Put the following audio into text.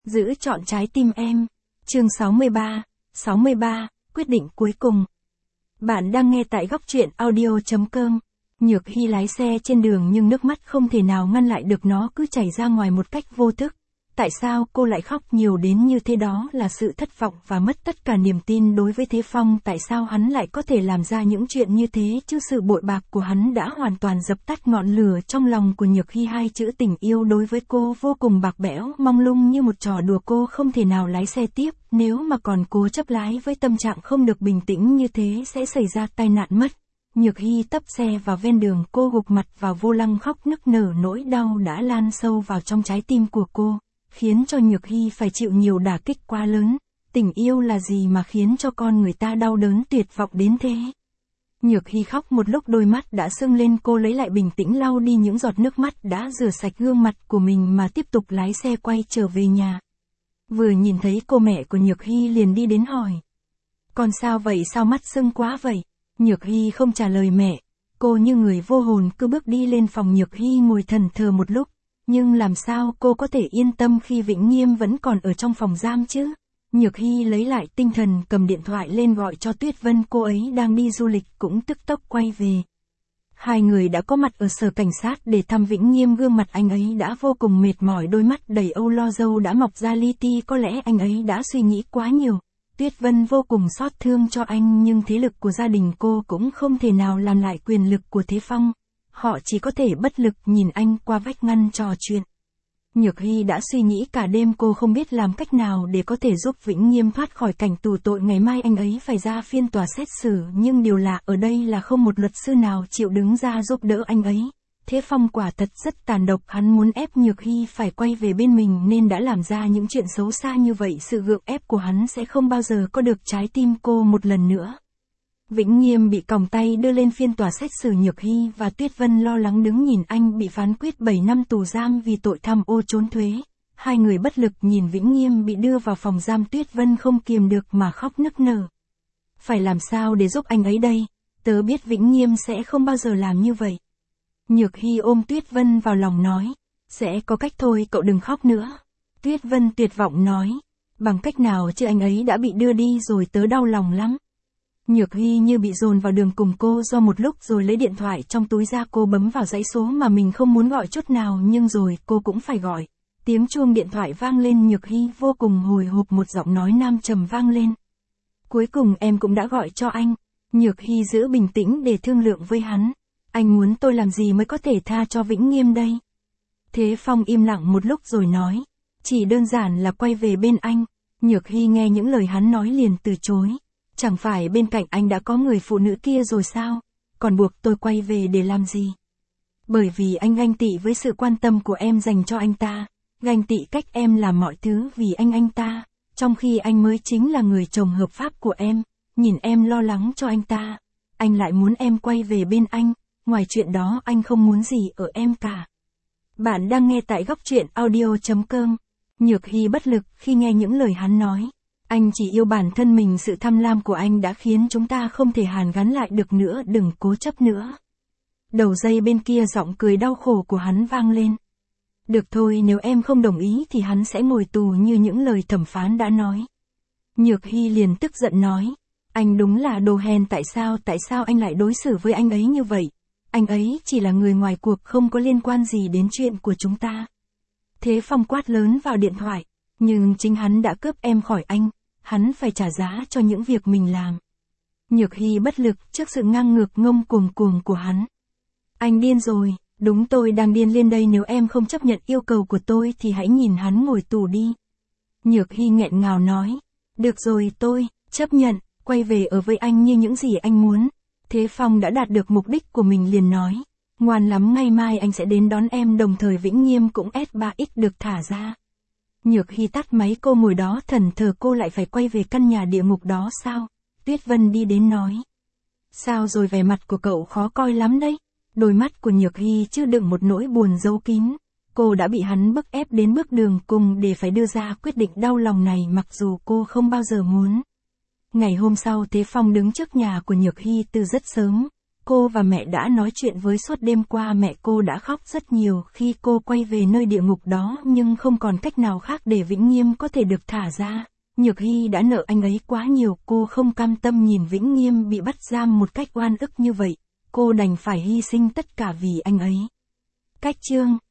Giữ trọn trái tim em. Chương 63, quyết định cuối cùng. Bạn đang nghe tại góc truyện audio.com. Nhược Hy lái xe trên đường nhưng nước mắt không thể nào ngăn lại được, nó cứ chảy ra ngoài một cách vô thức. Tại sao cô lại khóc nhiều đến như thế? Đó là sự thất vọng và mất tất cả niềm tin đối với Thế Phong. Tại sao hắn lại có thể làm ra những chuyện như thế chứ? Sự bội bạc của hắn đã hoàn toàn dập tắt ngọn lửa trong lòng của Nhược Hy. Hai chữ tình yêu đối với cô vô cùng bạc bẽo, mông lung như một trò đùa. Cô không thể nào lái xe tiếp, nếu mà còn cố chấp lái với tâm trạng không được bình tĩnh như thế sẽ xảy ra tai nạn mất. Nhược Hy tấp xe vào ven đường, cô gục mặt vào vô lăng khóc nức nở. Nỗi đau đã lan sâu vào trong trái tim của cô, khiến cho Nhược Hy phải chịu nhiều đả kích quá lớn. Tình yêu là gì mà khiến cho con người ta đau đớn tuyệt vọng đến thế? Nhược Hy khóc một lúc đôi mắt đã sưng lên, cô lấy lại bình tĩnh lau đi những giọt nước mắt đã rửa sạch gương mặt của mình mà tiếp tục lái xe quay trở về nhà. Vừa nhìn thấy cô, mẹ của Nhược Hy liền đi đến hỏi: "Con sao vậy, sao mắt sưng quá vậy?" Nhược Hy không trả lời mẹ, cô như người vô hồn cứ bước đi lên phòng. Nhược Hy ngồi thẫn thờ một lúc, nhưng làm sao cô có thể yên tâm khi Vĩnh Nghiêm vẫn còn ở trong phòng giam chứ? Nhược Hy lấy lại tinh thần, cầm điện thoại lên gọi cho Tuyết Vân, cô ấy đang đi du lịch cũng tức tốc quay về. Hai người đã có mặt ở sở cảnh sát để thăm Vĩnh Nghiêm. Gương mặt anh ấy đã vô cùng mệt mỏi, đôi mắt đầy âu lo, râu đã mọc ra li ti, có lẽ anh ấy đã suy nghĩ quá nhiều. Tuyết Vân vô cùng xót thương cho anh, nhưng thế lực của gia đình cô cũng không thể nào làm lại quyền lực của Thế Phong. Họ chỉ có thể bất lực nhìn anh qua vách ngăn trò chuyện. Nhược Hy đã suy nghĩ cả đêm, cô không biết làm cách nào để có thể giúp Vĩnh Nghiêm thoát khỏi cảnh tù tội. Ngày mai anh ấy phải ra phiên tòa xét xử, nhưng điều lạ ở đây là không một luật sư nào chịu đứng ra giúp đỡ anh ấy. Thế Phong quả thật rất tàn độc, hắn muốn ép Nhược Hy phải quay về bên mình nên đã làm ra những chuyện xấu xa như vậy. Sự gượng ép của hắn sẽ không bao giờ có được trái tim cô một lần nữa. Vĩnh Nghiêm bị còng tay đưa lên phiên tòa xét xử. Nhược Hy và Tuyết Vân lo lắng đứng nhìn anh bị phán quyết 7 năm tù giam vì tội tham ô trốn thuế. Hai người bất lực nhìn Vĩnh Nghiêm bị đưa vào phòng giam. Tuyết Vân không kiềm được mà khóc nức nở. Phải làm sao để giúp anh ấy đây? Tớ biết Vĩnh Nghiêm sẽ không bao giờ làm như vậy. Nhược Hy ôm Tuyết Vân vào lòng nói: "Sẽ có cách thôi, cậu đừng khóc nữa." Tuyết Vân tuyệt vọng nói: "Bằng cách nào chứ, anh ấy đã bị đưa đi rồi, tớ đau lòng lắm." Nhược Hy như bị dồn vào đường cùng. Cô do một lúc rồi lấy điện thoại trong túi ra, cô bấm vào dãy số mà mình không muốn gọi chút nào, nhưng rồi cô cũng phải gọi. Tiếng chuông điện thoại vang lên, Nhược Hy vô cùng hồi hộp, một giọng nói nam trầm vang lên: "Cuối cùng em cũng đã gọi cho anh." Nhược Hy giữ bình tĩnh để thương lượng với hắn: "Anh muốn tôi làm gì mới có thể tha cho Vĩnh Nghiêm đây?" Thế Phong im lặng một lúc rồi nói: "Chỉ đơn giản là quay về bên anh." Nhược Hy nghe những lời hắn nói liền từ chối: "Chẳng phải bên cạnh anh đã có người phụ nữ kia rồi sao? Còn buộc tôi quay về để làm gì?" "Bởi vì anh ganh tị với sự quan tâm của em dành cho anh ta, ganh tị cách em làm mọi thứ vì anh ta, trong khi anh mới chính là người chồng hợp pháp của em. Nhìn em lo lắng cho anh ta, anh lại muốn em quay về bên anh, ngoài chuyện đó anh không muốn gì ở em cả." Bạn đang nghe tại góc truyện audio.com. Nhược Hy bất lực khi nghe những lời hắn nói. Anh chỉ yêu bản thân mình, sự tham lam của anh đã khiến chúng ta không thể hàn gắn lại được nữa, đừng cố chấp nữa. Đầu dây bên kia giọng cười đau khổ của hắn vang lên: "Được thôi, nếu em không đồng ý thì hắn sẽ ngồi tù như những lời thẩm phán đã nói." Nhược Hy liền tức giận nói: "Anh đúng là đồ hèn, tại sao anh lại đối xử với anh ấy như vậy? Anh ấy chỉ là người ngoài cuộc, không có liên quan gì đến chuyện của chúng ta." Thế Phong quát lớn vào điện thoại: "Nhưng chính hắn đã cướp em khỏi anh, hắn phải trả giá cho những việc mình làm." Nhược Hy bất lực trước sự ngang ngược ngông cuồng của hắn: "Anh điên rồi." "Đúng, tôi đang điên lên đây, nếu em không chấp nhận yêu cầu của tôi thì hãy nhìn hắn ngồi tù đi." Nhược Hy nghẹn ngào nói: "Được rồi, tôi chấp nhận, quay về ở với anh như những gì anh muốn." Thế Phong đã đạt được mục đích của mình liền nói: "Ngoan lắm, ngày mai anh sẽ đến đón em, đồng thời Vĩnh Nghiêm cũng S3X được thả ra." Nhược Hy tắt máy, cô ngồi đó thẫn thờ. Cô lại phải quay về căn nhà địa ngục đó sao? Tuyết Vân đi đến nói: "Sao rồi, vẻ mặt của cậu khó coi lắm đấy." Đôi mắt của Nhược Hy chứa đựng một nỗi buồn giấu kín. Cô đã bị hắn bức ép đến bước đường cùng để phải đưa ra quyết định đau lòng này, mặc dù cô không bao giờ muốn. Ngày hôm sau, Thế Phong đứng trước nhà của Nhược Hy từ rất sớm. Cô và mẹ đã nói chuyện với suốt đêm qua, mẹ cô đã khóc rất nhiều khi cô quay về nơi địa ngục đó, nhưng không còn cách nào khác để Vĩnh Nghiêm có thể được thả ra. Nhược Hy đã nợ anh ấy quá nhiều, cô không cam tâm nhìn Vĩnh Nghiêm bị bắt giam một cách oan ức như vậy, cô đành phải hy sinh tất cả vì anh ấy. Cách chương